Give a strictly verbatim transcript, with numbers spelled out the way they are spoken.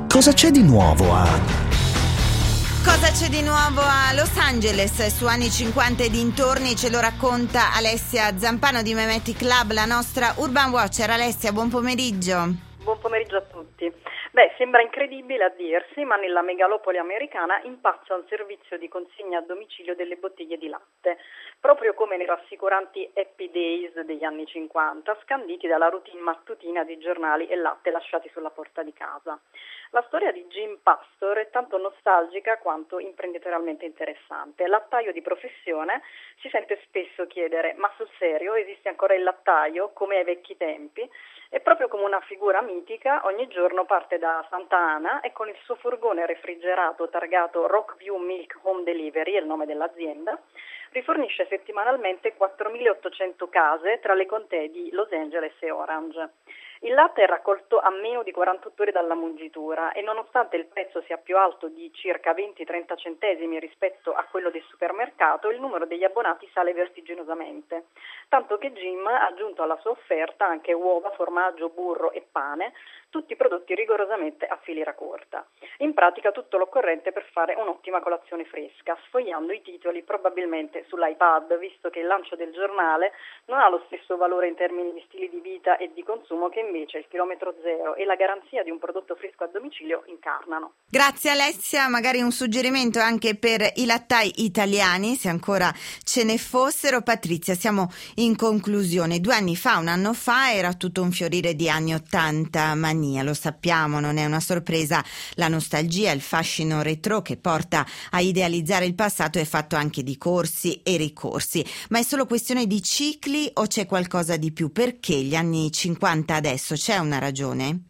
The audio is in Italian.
Cosa c'è di nuovo a... Cosa c'è di nuovo a Los Angeles su anni cinquanta e dintorni? Ce lo racconta Alessia Zampano di Memetic Club, la nostra Urban Watcher. Alessia, buon pomeriggio. Buon pomeriggio a tutti. Beh, sembra incredibile a dirsi, ma nella megalopoli americana impazza un servizio di consegna a domicilio delle bottiglie di latte, proprio come nei rassicuranti Happy Days degli anni cinquanta, scanditi dalla routine mattutina di giornali e latte lasciati sulla porta di casa. La storia di Jim Pastor è tanto nostalgica quanto imprenditorialmente interessante. Lattaio di professione, si sente spesso chiedere: ma sul serio esiste ancora il lattaio come ai vecchi tempi? E proprio come una figura mitica, ogni giorno parte da Santa Ana e con il suo furgone refrigerato targato Rockview Milk Home Delivery, è il nome dell'azienda, rifornisce settimanalmente quattromilaottocento case tra le contee di Los Angeles e Orange. Il latte è raccolto a meno di quarantotto ore dalla mungitura e nonostante il prezzo sia più alto di circa venti trenta centesimi rispetto a quello del supermercato, il numero degli abbonati sale vertiginosamente, tanto che Jim ha aggiunto alla sua offerta anche uova, formaggio, burro e pane, tutti prodotti rigorosamente a filiera corta. In pratica tutto l'occorrente per fare un'ottima colazione fresca, sfogliando i titoli probabilmente sull'iPad, visto che il lancio del giornale non ha lo stesso valore in termini di stili di vita e di consumo che invece il chilometro zero e la garanzia di un prodotto fresco a domicilio incarnano. Grazie Alessia, magari un suggerimento anche per i lattai italiani, se ancora ce ne fossero. Patrizia, siamo in conclusione. Due anni fa, un anno fa, era tutto un fiorire di anni ottanta mania, lo sappiamo, non è una sorpresa. La nostalgia, il fascino retro che porta a idealizzare il passato è fatto anche di corsi e ricorsi. Ma è solo questione di cicli o c'è qualcosa di più? Perché gli anni cinquanta adesso? C'è una ragione?